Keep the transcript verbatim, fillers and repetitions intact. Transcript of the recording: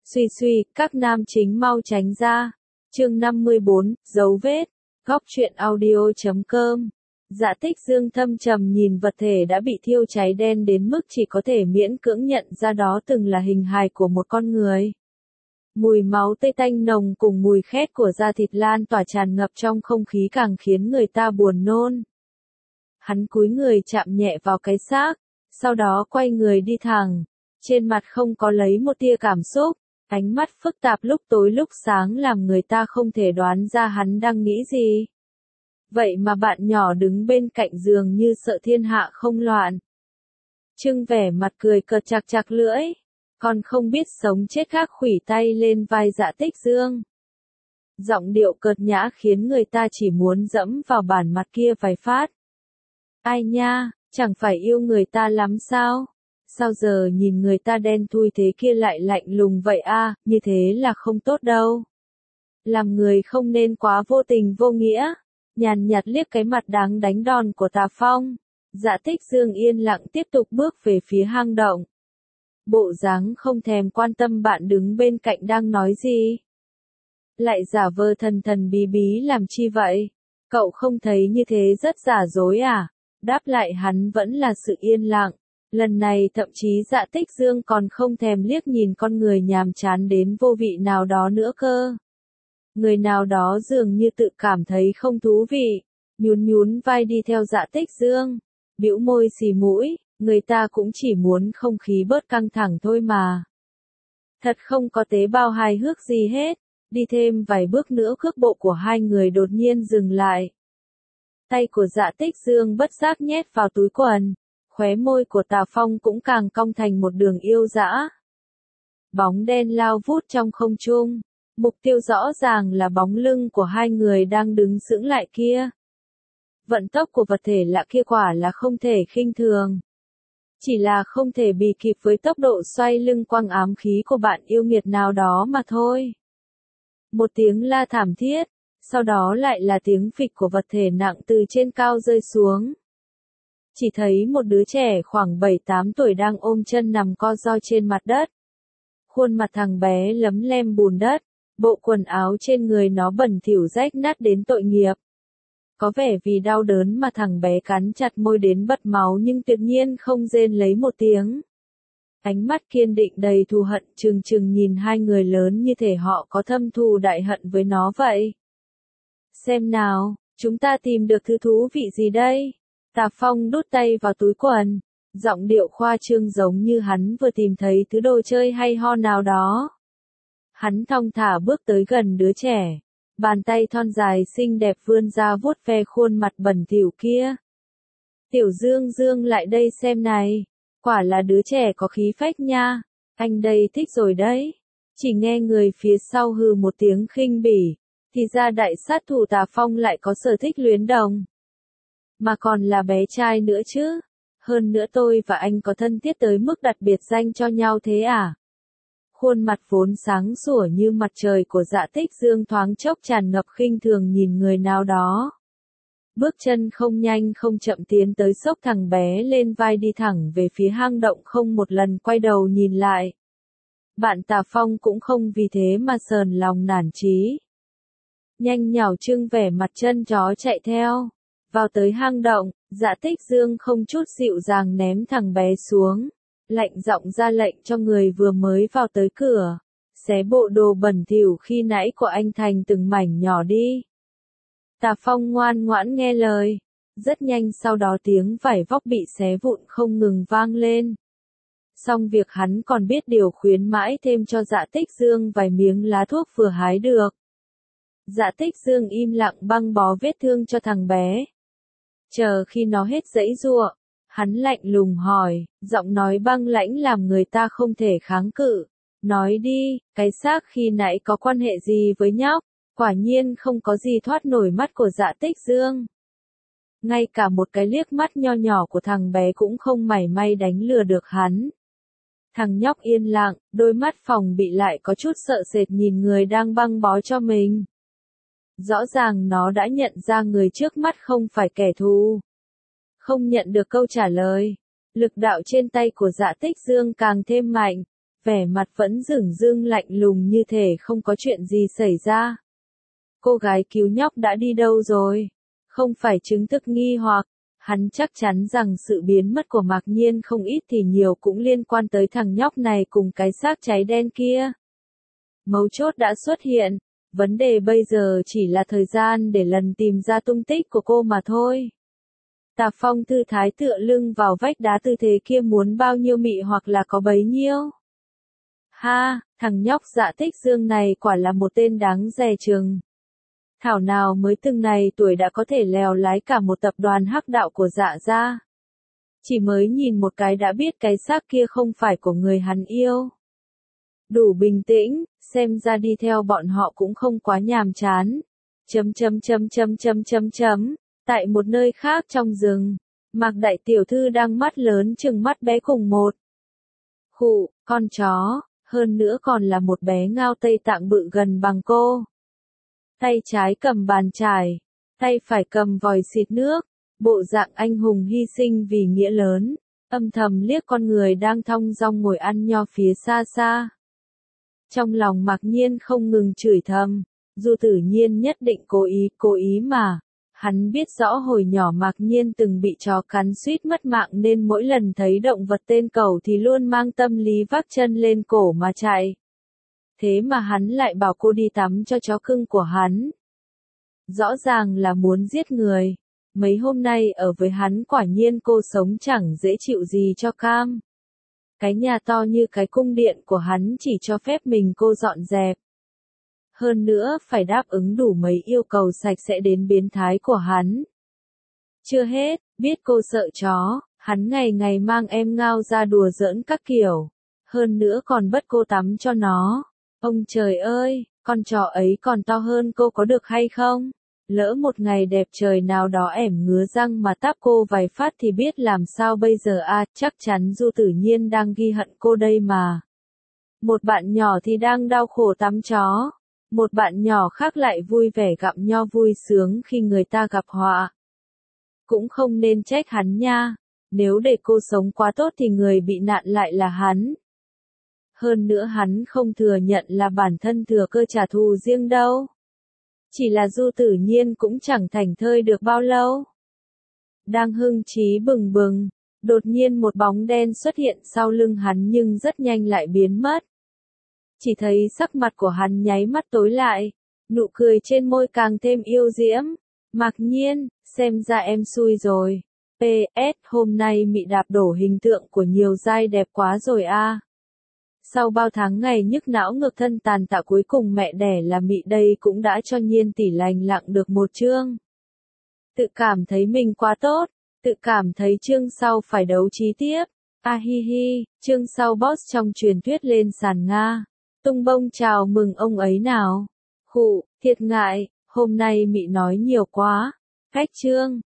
Suy suy, các nam chính mau tránh ra. Chương năm mươi bốn, dấu vết. Góc truyện audio chấm com. Dạ Tích Dương thâm trầm nhìn vật thể đã bị thiêu cháy đen đến mức chỉ có thể miễn cưỡng nhận ra đó từng là hình hài của một con người. Mùi máu tươi tanh nồng cùng mùi khét của da thịt lan tỏa tràn ngập trong không khí càng khiến người ta buồn nôn. Hắn cúi người chạm nhẹ vào cái xác, sau đó quay người đi thẳng. Trên mặt không có lấy một tia cảm xúc, ánh mắt phức tạp lúc tối lúc sáng làm người ta không thể đoán ra hắn đang nghĩ gì. Vậy mà bạn nhỏ đứng bên cạnh giường như sợ thiên hạ không loạn. Trưng vẻ mặt cười cợt chạc chạc lưỡi, còn không biết sống chết khác khủy tay lên vai Dạ Tích Dương. Giọng điệu cợt nhã khiến người ta chỉ muốn dẫm vào bản mặt kia vài phát. Ai nha, chẳng phải yêu người ta lắm sao? Sao giờ nhìn người ta đen thui thế kia lại lạnh lùng vậy a, à, như thế là không tốt đâu. Làm người không nên quá vô tình vô nghĩa. Nhàn nhạt liếc cái mặt đáng đánh đòn của Tà Phong, Dạ Tích Dương yên lặng tiếp tục bước về phía hang động. Bộ dáng không thèm quan tâm bạn đứng bên cạnh đang nói gì. Lại giả vờ thần thần bí bí làm chi vậy? Cậu không thấy như thế rất giả dối à? Đáp lại hắn vẫn là sự yên lặng. Lần này thậm chí Dạ Tích Dương còn không thèm liếc nhìn con người nhàm chán đến vô vị nào đó nữa cơ. Người nào đó dường như tự cảm thấy không thú vị, nhún nhún vai đi theo Dạ Tích Dương, bĩu môi xì mũi, người ta cũng chỉ muốn không khí bớt căng thẳng thôi mà. Thật không có tế bào hài hước gì hết, đi thêm vài bước nữa cước bộ của hai người đột nhiên dừng lại. Tay của Dạ Tích Dương bất giác nhét vào túi quần, khóe môi của Tà Phong cũng càng cong thành một đường yêu dã. Bóng đen lao vút trong không trung. Mục tiêu rõ ràng là bóng lưng của hai người đang đứng sững lại kia. Vận tốc của vật thể lạ kia quả là không thể khinh thường. Chỉ là không thể bì kịp với tốc độ xoay lưng quăng ám khí của bạn yêu nghiệt nào đó mà thôi. Một tiếng la thảm thiết, sau đó lại là tiếng phịch của vật thể nặng từ trên cao rơi xuống. Chỉ thấy một đứa trẻ khoảng bảy tám tuổi đang ôm chân nằm co ro trên mặt đất. Khuôn mặt thằng bé lấm lem bùn đất. Bộ quần áo trên người nó bẩn thỉu rách nát đến tội nghiệp. Có vẻ vì đau đớn mà thằng bé cắn chặt môi đến bật máu nhưng tuyệt nhiên không rên lấy một tiếng. Ánh mắt kiên định đầy thù hận trừng trừng nhìn hai người lớn như thể họ có thâm thù đại hận với nó vậy. Xem nào, chúng ta tìm được thứ thú vị gì đây? Tà Phong đút tay vào túi quần, giọng điệu khoa trương giống như hắn vừa tìm thấy thứ đồ chơi hay ho nào đó. Hắn thong thả bước tới gần đứa trẻ, bàn tay thon dài xinh đẹp vươn ra vuốt ve khuôn mặt bẩn thỉu kia. Tiểu Dương Dương lại đây xem này, quả là đứa trẻ có khí phách nha, anh đây thích rồi đấy. Chỉ nghe người phía sau hừ một tiếng khinh bỉ, thì ra đại sát thủ Tà Phong lại có sở thích luyến đồng. Mà còn là bé trai nữa chứ, hơn nữa tôi và anh có thân thiết tới mức đặt biệt danh cho nhau thế à? Khuôn mặt vốn sáng sủa như mặt trời của Dạ Tích Dương thoáng chốc tràn ngập khinh thường nhìn người nào đó. Bước chân không nhanh không chậm tiến tới xốc thằng bé lên vai đi thẳng về phía hang động không một lần quay đầu nhìn lại. Bạn Tà Phong cũng không vì thế mà sờn lòng nản chí. Nhanh nhảu trưng vẻ mặt chân chó chạy theo. Vào tới hang động, Dạ Tích Dương không chút dịu dàng ném thằng bé xuống. Lạnh giọng ra lệnh cho người vừa mới vào tới cửa, xé bộ đồ bẩn thỉu khi nãy của anh thành từng mảnh nhỏ đi. Tà Phong ngoan ngoãn nghe lời, rất nhanh sau đó tiếng vải vóc bị xé vụn không ngừng vang lên. Xong việc hắn còn biết điều khuyến mãi thêm cho Dạ Tích Dương vài miếng lá thuốc vừa hái được. Dạ Tích Dương im lặng băng bó vết thương cho thằng bé. Chờ khi nó hết giãy giụa, hắn lạnh lùng hỏi, giọng nói băng lãnh làm người ta không thể kháng cự. Nói đi, cái xác khi nãy có quan hệ gì với nhóc? Quả nhiên không có gì thoát nổi mắt của Dạ Tích Dương. Ngay cả một cái liếc mắt nho nhỏ của thằng bé cũng không mảy may đánh lừa được hắn. Thằng nhóc yên lặng, đôi mắt phòng bị lại có chút sợ sệt nhìn người đang băng bó cho mình. Rõ ràng nó đã nhận ra người trước mắt không phải kẻ thù. Không nhận được câu trả lời, lực đạo trên tay của Dạ Tích Dương càng thêm mạnh, vẻ mặt vẫn dửng dưng lạnh lùng như thể không có chuyện gì xảy ra. Cô gái cứu nhóc đã đi đâu rồi? Không phải chứng thực nghi hoặc, hắn chắc chắn rằng sự biến mất của Mạc Nhiên không ít thì nhiều cũng liên quan tới thằng nhóc này cùng cái xác cháy đen kia. Mấu chốt đã xuất hiện, vấn đề bây giờ chỉ là thời gian để lần tìm ra tung tích của cô mà thôi. Tạp Phong thư thái tựa lưng vào vách đá tư thế kia muốn bao nhiêu mị hoặc là có bấy nhiêu. Ha, thằng nhóc Dạ Tích Dương này quả là một tên đáng dè chừng. Thảo nào mới từng này tuổi đã có thể lèo lái cả một tập đoàn hắc đạo của Dạ gia. Chỉ mới nhìn một cái đã biết cái xác kia không phải của người hắn yêu. Đủ bình tĩnh, xem ra đi theo bọn họ cũng không quá nhàm chán. Chấm chấm chấm chấm chấm chấm chấm. Tại một nơi khác trong rừng, Mạc đại tiểu thư đang mắt lớn chừng mắt bé cùng một. Khụ, con chó, hơn nữa còn là một bé ngao Tây Tạng bự gần bằng cô. Tay trái cầm bàn chải, tay phải cầm vòi xịt nước, bộ dạng anh hùng hy sinh vì nghĩa lớn, âm thầm liếc con người đang thong dong ngồi ăn nho phía xa xa. Trong lòng Mạc Nhiên không ngừng chửi thầm, Du Tử Nhiên nhất định cố ý, cố ý mà. Hắn biết rõ hồi nhỏ Mạc Nhiên từng bị chó cắn suýt mất mạng nên mỗi lần thấy động vật tên cẩu thì luôn mang tâm lý vác chân lên cổ mà chạy. Thế mà hắn lại bảo cô đi tắm cho chó cưng của hắn. Rõ ràng là muốn giết người. Mấy hôm nay ở với hắn quả nhiên cô sống chẳng dễ chịu gì cho cam. Cái nhà to như cái cung điện của hắn chỉ cho phép mình cô dọn dẹp. Hơn nữa phải đáp ứng đủ mấy yêu cầu sạch sẽ đến biến thái của hắn. Chưa hết, biết cô sợ chó, hắn ngày ngày mang em ngao ra đùa giỡn các kiểu. Hơn nữa còn bắt cô tắm cho nó. Ông trời ơi, con chó ấy còn to hơn cô có được hay không? Lỡ một ngày đẹp trời nào đó ẻm ngứa răng mà táp cô vài phát thì biết làm sao bây giờ à, chắc chắn Du Tử Nhiên đang ghi hận cô đây mà. Một bạn nhỏ thì đang đau khổ tắm chó. Một bạn nhỏ khác lại vui vẻ gặm nho vui sướng khi người ta gặp họa. Cũng không nên trách hắn nha. Nếu để cô sống quá tốt thì người bị nạn lại là hắn. Hơn nữa hắn không thừa nhận là bản thân thừa cơ trả thù riêng đâu. Chỉ là Du Tử Nhiên cũng chẳng thảnh thơi được bao lâu. Đang hưng trí bừng bừng, đột nhiên một bóng đen xuất hiện sau lưng hắn nhưng rất nhanh lại biến mất. Chỉ thấy sắc mặt của hắn nháy mắt tối lại, nụ cười trên môi càng thêm yêu diễm. Mạc Nhiên, xem ra em xui rồi. pê ét hôm nay mị đạp đổ hình tượng của nhiều giai đẹp quá rồi a. Sau bao tháng ngày nhức não ngược thân tàn tạ cuối cùng mẹ đẻ là mị đây cũng đã cho Nhiên tỷ lành lặng được một chương. Tự cảm thấy mình quá tốt, tự cảm thấy chương sau phải đấu trí tiếp. A hi hi, chương sau boss trong truyền thuyết lên sàn Nga. Tung bông chào mừng ông ấy nào. Khụ, thiệt ngại, hôm nay mị nói nhiều quá. Cách chương.